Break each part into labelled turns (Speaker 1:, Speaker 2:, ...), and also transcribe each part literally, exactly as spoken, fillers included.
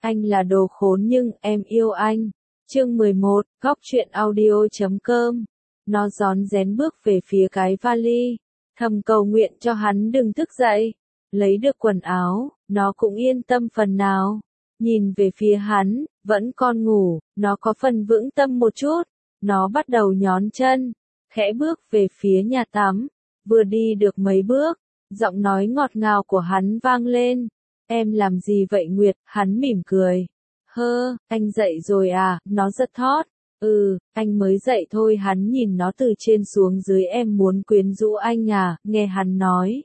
Speaker 1: anh là đồ khốn nhưng em yêu anh. Chương mười một, Góc truyện audio chấm com. Nó rón rén bước về phía cái vali, thầm cầu nguyện cho hắn đừng thức dậy. Lấy được quần áo, nó cũng yên tâm phần nào. Nhìn về phía hắn, vẫn còn ngủ, nó có phần vững tâm một chút. Nó bắt đầu nhón chân, khẽ bước về phía nhà tắm. Vừa đi được mấy bước, giọng nói ngọt ngào của hắn vang lên. Em làm gì vậy Nguyệt? Hắn mỉm cười. Hơ, anh dậy rồi à? Nó giật thót. Ừ, anh mới dậy thôi. Hắn nhìn nó từ trên xuống dưới. Em muốn quyến rũ anh à? Nghe hắn nói.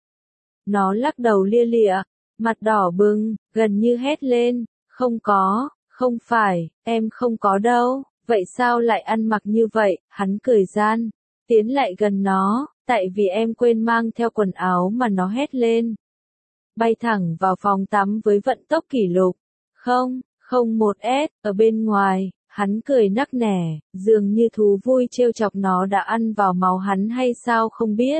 Speaker 1: Nó lắc đầu lia lịa, mặt đỏ bừng, gần như hét lên. Không có, không phải, em không có đâu. Vậy sao lại ăn mặc như vậy? Hắn cười gian, tiến lại gần nó. Tại vì em quên mang theo quần áo mà nó hét lên. Bay thẳng vào phòng tắm với vận tốc kỷ lục. Không, không một S, ở bên ngoài, hắn cười nắc nẻ, dường như thú vui trêu chọc nó đã ăn vào máu hắn hay sao không biết.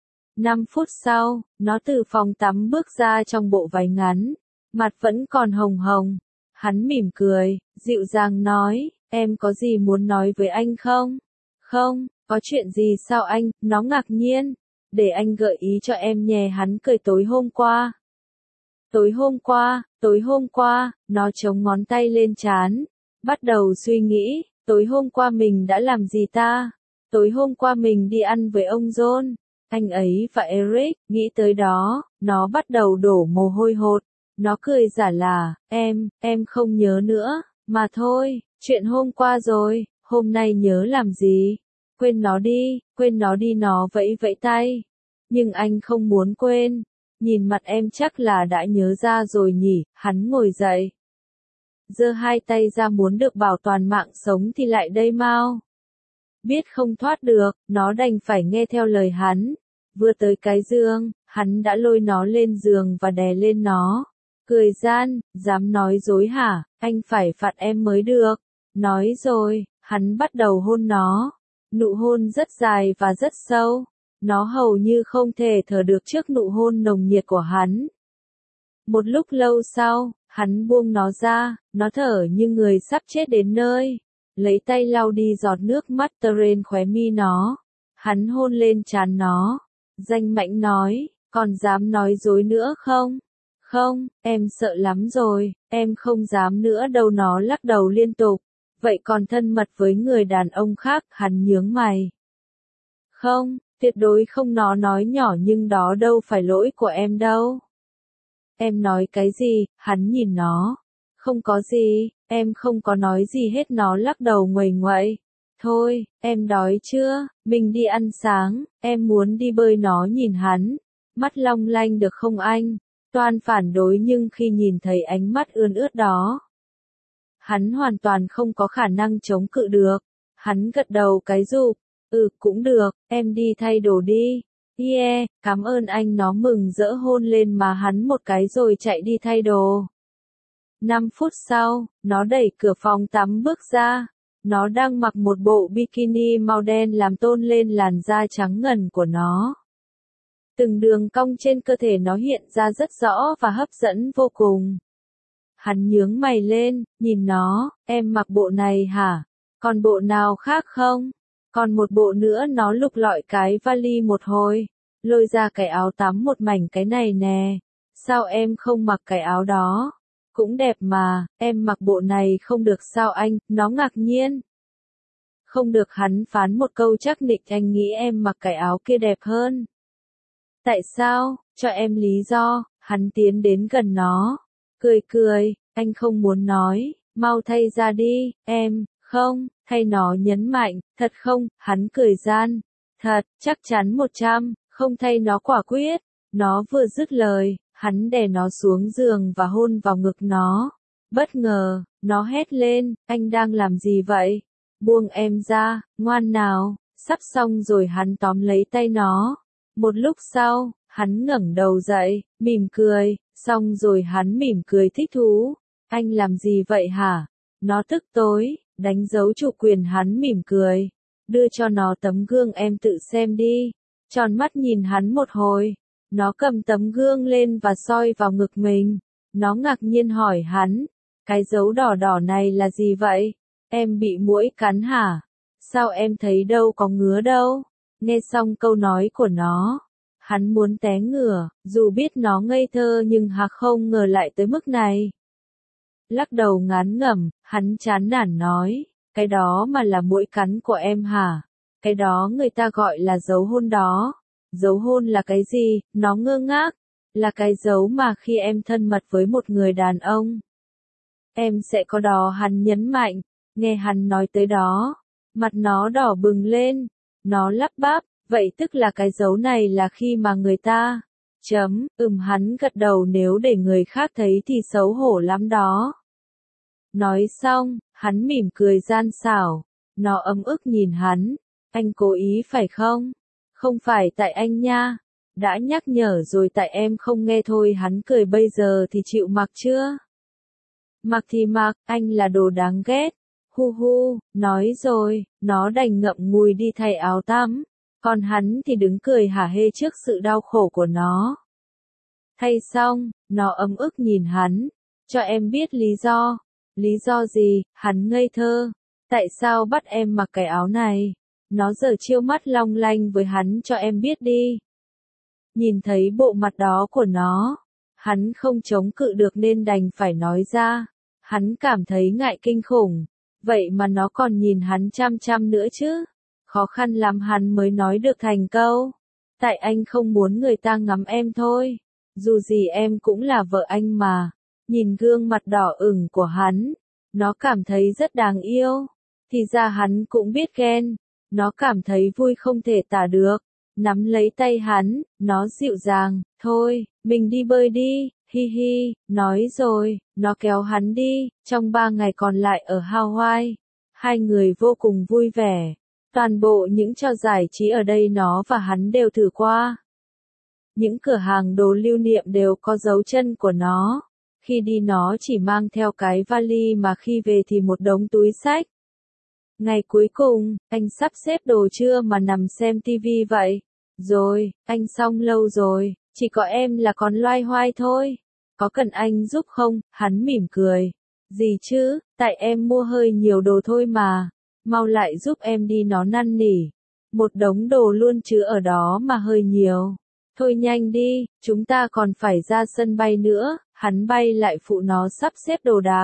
Speaker 1: Năm phút sau, nó từ phòng tắm bước ra trong bộ váy ngắn, mặt vẫn còn hồng hồng. Hắn mỉm cười, dịu dàng nói, em có gì muốn nói với anh không? Không, có chuyện gì sao anh? Nó ngạc nhiên. Để anh gợi ý cho em nhé. Hắn cười tối hôm qua. Tối hôm qua, tối hôm qua, nó chống ngón tay lên trán, bắt đầu suy nghĩ, tối hôm qua mình đã làm gì ta? Tối hôm qua mình đi ăn với ông John, anh ấy và Eric. Nghĩ tới đó, nó bắt đầu đổ mồ hôi hột. Nó cười giả là, em, em không nhớ nữa, mà thôi, chuyện hôm qua rồi, hôm nay nhớ làm gì? Quên nó đi, quên nó đi. Nó vẫy vẫy tay. Nhưng anh không muốn quên. Nhìn mặt em chắc là đã nhớ ra rồi nhỉ. Hắn ngồi dậy, giơ hai tay ra muốn được bảo toàn mạng sống thì lại đây mau. Biết không thoát được, nó đành phải nghe theo lời hắn. Vừa tới cái giường, hắn đã lôi nó lên giường và đè lên nó. Cười gian, dám nói dối hả? Anh phải phạt em mới được. Nói rồi, hắn bắt đầu hôn nó. Nụ hôn rất dài và rất sâu. Nó hầu như không thể thở được trước nụ hôn nồng nhiệt của hắn. Một lúc lâu sau, hắn buông nó ra, nó thở như người sắp chết đến nơi. Lấy tay lau đi giọt nước mắt trên khóe mi nó. Hắn hôn lên trán nó. Danh mãnh nói, còn dám nói dối nữa không? Không, em sợ lắm rồi, em không dám nữa đâu. Nó lắc đầu liên tục. Vậy còn thân mật với người đàn ông khác? Hắn nhướng mày. Không, tuyệt đối không. Nó nói nhỏ nhưng đó đâu phải lỗi của em đâu. Em nói cái gì? Hắn nhìn nó. Không có gì, em không có nói gì hết. Nó lắc đầu nguầy nguậy. Thôi, em đói chưa? Mình đi ăn sáng, em muốn đi bơi. Nó nhìn hắn, mắt long lanh. Được không anh? Toan phản đối nhưng khi nhìn thấy ánh mắt ươn ướt đó, hắn hoàn toàn không có khả năng chống cự được. Hắn gật đầu cái rụp. Ừ, cũng được, em đi thay đồ đi. Yeah, cảm ơn anh. Nó mừng rỡ hôn lên má hắn một cái rồi chạy đi thay đồ. Năm phút sau, nó đẩy cửa phòng tắm bước ra. Nó đang mặc một bộ bikini màu đen làm tôn lên làn da trắng ngần của nó. Từng đường cong trên cơ thể nó hiện ra rất rõ và hấp dẫn vô cùng. Hắn nhướng mày lên, nhìn nó, em mặc bộ này hả? Còn bộ nào khác không? Còn một bộ nữa. Nó lục lọi cái vali một hồi, lôi ra cái áo tắm một mảnh. Cái này nè, sao em không mặc cái áo đó? Cũng đẹp mà, em mặc bộ này không được sao anh? Nó ngạc nhiên. Không được. Hắn phán một câu chắc nịch. Anh nghĩ em mặc cái áo kia đẹp hơn. Tại sao? Cho em lý do. Hắn tiến đến gần nó, cười cười. Anh không muốn nói, mau thay ra đi, em. Không, thay. Nó nhấn mạnh. Thật không? Hắn cười gian. Thật, chắc chắn một trăm, không thay. Nó quả quyết. Nó vừa dứt lời, hắn đè nó xuống giường và hôn vào ngực nó. Bất ngờ, nó hét lên, anh đang làm gì vậy? Buông em ra, ngoan nào. Sắp xong rồi. Hắn tóm lấy tay nó. Một lúc sau, hắn ngẩng đầu dậy, mỉm cười. Xong rồi. Hắn mỉm cười thích thú. Anh làm gì vậy hả? Nó tức tối, đánh dấu chủ quyền. Hắn mỉm cười, đưa cho nó tấm gương. Em tự xem đi. Tròn mắt nhìn hắn một hồi. Nó cầm tấm gương lên và soi vào ngực mình. Nó ngạc nhiên hỏi hắn, Cái dấu đỏ đỏ này là gì vậy? Em bị muỗi cắn hả? Sao em thấy đâu có ngứa đâu? Nghe xong câu nói của nó, hắn muốn té ngửa, dù biết nó ngây thơ nhưng Hạc không ngờ lại tới mức này. Lắc đầu ngán ngẩm, hắn chán nản nói, cái đó mà là muỗi cắn của em hả? Cái đó người ta gọi là dấu hôn đó. Dấu hôn là cái gì? Nó ngơ ngác. Là cái dấu mà khi em thân mật với một người đàn ông, em sẽ có đó, hắn nhấn mạnh. Nghe hắn nói tới đó, mặt nó đỏ bừng lên. Nó lắp bắp, vậy tức là cái dấu này là khi mà người ta... Chấm, ừm hắn gật đầu, nếu để người khác thấy thì xấu hổ lắm đó. Nói xong, hắn mỉm cười gian xảo. Nó ấm ức nhìn hắn. Anh cố ý phải không? Không phải tại anh nha. Đã nhắc nhở rồi tại em không nghe thôi. Hắn cười, bây giờ thì chịu mặc chưa? Mặc thì mặc, anh là đồ đáng ghét. Hu hu, nói rồi, nó đành ngậm ngùi đi thay áo tắm. Còn hắn thì đứng cười hả hê trước sự đau khổ của nó. Thay xong, nó ấm ức nhìn hắn. Cho em biết lý do. Lý do gì? Hắn ngây thơ. Tại sao bắt em mặc cái áo này? Nó giở chiêu mắt long lanh với hắn, cho em biết đi. Nhìn thấy bộ mặt đó của nó, hắn không chống cự được nên đành phải nói ra. Hắn cảm thấy ngại kinh khủng. Vậy mà nó còn nhìn hắn chăm chăm nữa chứ. Khó khăn lắm hắn mới nói được thành câu. Tại anh không muốn người ta ngắm em thôi. Dù gì em cũng là vợ anh mà. Nhìn gương mặt đỏ ửng của hắn, nó cảm thấy rất đáng yêu. Thì ra hắn cũng biết ghen. Nó cảm thấy vui không thể tả được. Nắm lấy tay hắn, nó dịu dàng, thôi, mình đi bơi đi, hi hi, nói rồi, nó kéo hắn đi. Trong ba ngày còn lại ở Hawaii, hai người vô cùng vui vẻ. Toàn bộ những trò giải trí ở đây nó và hắn đều thử qua. Những cửa hàng đồ lưu niệm đều có dấu chân của nó. Khi đi nó chỉ mang theo cái vali mà khi về thì một đống túi xách. Ngày cuối cùng, anh sắp xếp đồ chưa mà nằm xem tivi vậy? Rồi, anh xong lâu rồi, chỉ có em là còn loay hoay thôi. Có cần anh giúp không? Hắn mỉm cười. Gì chứ, tại em mua hơi nhiều đồ thôi mà. Mau lại giúp em đi, nó năn nỉ. Một đống đồ luôn chứ ở đó mà hơi nhiều. Thôi nhanh đi, chúng ta còn phải ra sân bay nữa. Hắn bay lại phụ nó sắp xếp đồ đạc.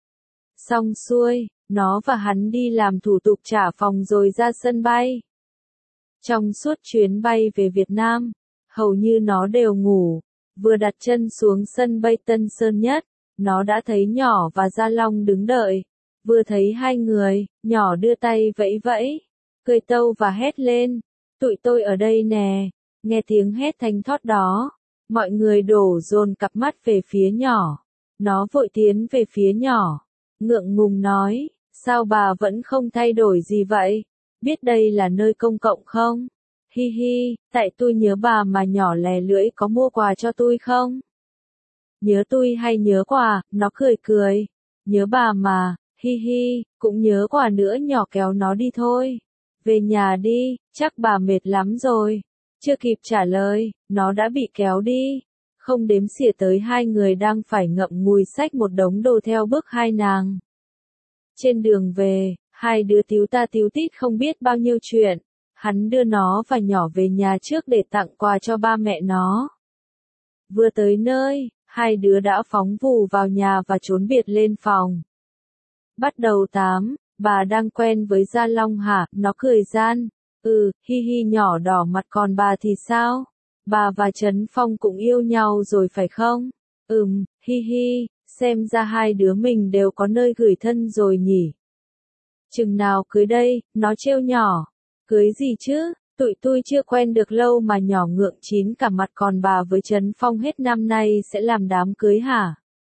Speaker 1: Xong xuôi, nó và hắn đi làm thủ tục trả phòng rồi ra sân bay. Trong suốt chuyến bay về Việt Nam, hầu như nó đều ngủ. Vừa đặt chân xuống sân bay Tân Sơn Nhất, nó đã thấy Nhỏ và Gia Long đứng đợi. Vừa thấy hai người, Nhỏ đưa tay vẫy vẫy, cười tâu và hét lên. Tụi tôi ở đây nè. Nghe tiếng hét thánh thót đó, mọi người đổ dồn cặp mắt về phía Nhỏ. Nó vội tiến về phía Nhỏ, ngượng ngùng nói, sao bà vẫn không thay đổi gì vậy? Biết đây là nơi công cộng không? Hi hi, tại tôi nhớ bà mà. Nhỏ lè lưỡi, có mua quà cho tôi không? Nhớ tôi hay nhớ quà? Nó cười cười. Nhớ bà mà, hi hi, cũng nhớ quà nữa. Nhỏ kéo nó đi thôi. Về nhà đi, chắc bà mệt lắm rồi. Chưa kịp trả lời, nó đã bị kéo đi. Không đếm xỉa tới hai người đang phải ngậm ngùi xách một đống đồ theo bước hai nàng. Trên đường về, hai đứa tíu ta tíu tít không biết bao nhiêu chuyện. Hắn đưa nó và Nhỏ về nhà trước để tặng quà cho ba mẹ nó. Vừa tới nơi, hai đứa đã phóng vù vào nhà và trốn biệt lên phòng. Bắt đầu tám, bà đang quen với Gia Long hả? Nó cười gian. Ừ, hi hi. Nhỏ đỏ mặt. Còn bà thì sao? Bà và Trấn Phong cũng yêu nhau rồi phải không? Ừm, hi hi, xem ra hai đứa mình đều có nơi gửi thân rồi nhỉ. Chừng nào cưới đây? Nó trêu Nhỏ. Cưới gì chứ? Tụi tôi chưa quen được lâu mà. Nhỏ ngượng chín cả mặt. Còn bà với Trấn Phong hết năm nay sẽ làm đám cưới hả?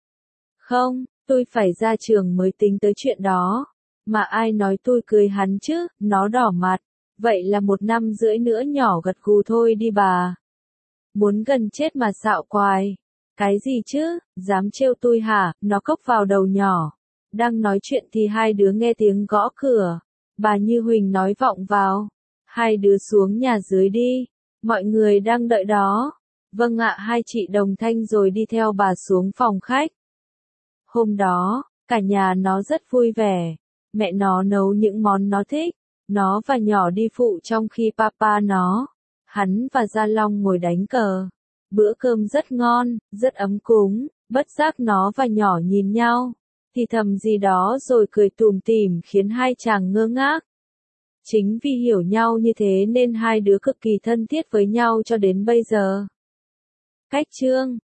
Speaker 1: Không, tôi phải ra trường mới tính tới chuyện đó. Mà ai nói tôi cưới hắn chứ? Nó đỏ mặt. Vậy là một năm rưỡi nữa. Nhỏ gật gù. Thôi đi bà. Muốn gần chết mà xạo quài. Cái gì chứ? Dám trêu tôi hả? Nó cốc vào đầu Nhỏ. Đang nói chuyện thì hai đứa nghe tiếng gõ cửa. Bà Như Huỳnh nói vọng vào. Hai đứa xuống nhà dưới đi. Mọi người đang đợi đó. Vâng ạ. Hai chị đồng thanh rồi đi theo bà xuống phòng khách. Hôm đó, Cả nhà nó rất vui vẻ. Mẹ nó nấu những món nó thích. Nó và nhỏ đi phụ trong khi papa nó. Hắn và Gia Long ngồi đánh cờ. Bữa cơm rất ngon, rất ấm cúng. Bất giác nó và nhỏ nhìn nhau. Thì thầm gì đó rồi cười tủm tỉm khiến hai chàng ngơ ngác. Chính vì hiểu nhau như thế nên hai đứa cực kỳ thân thiết với nhau cho đến bây giờ. Cách chương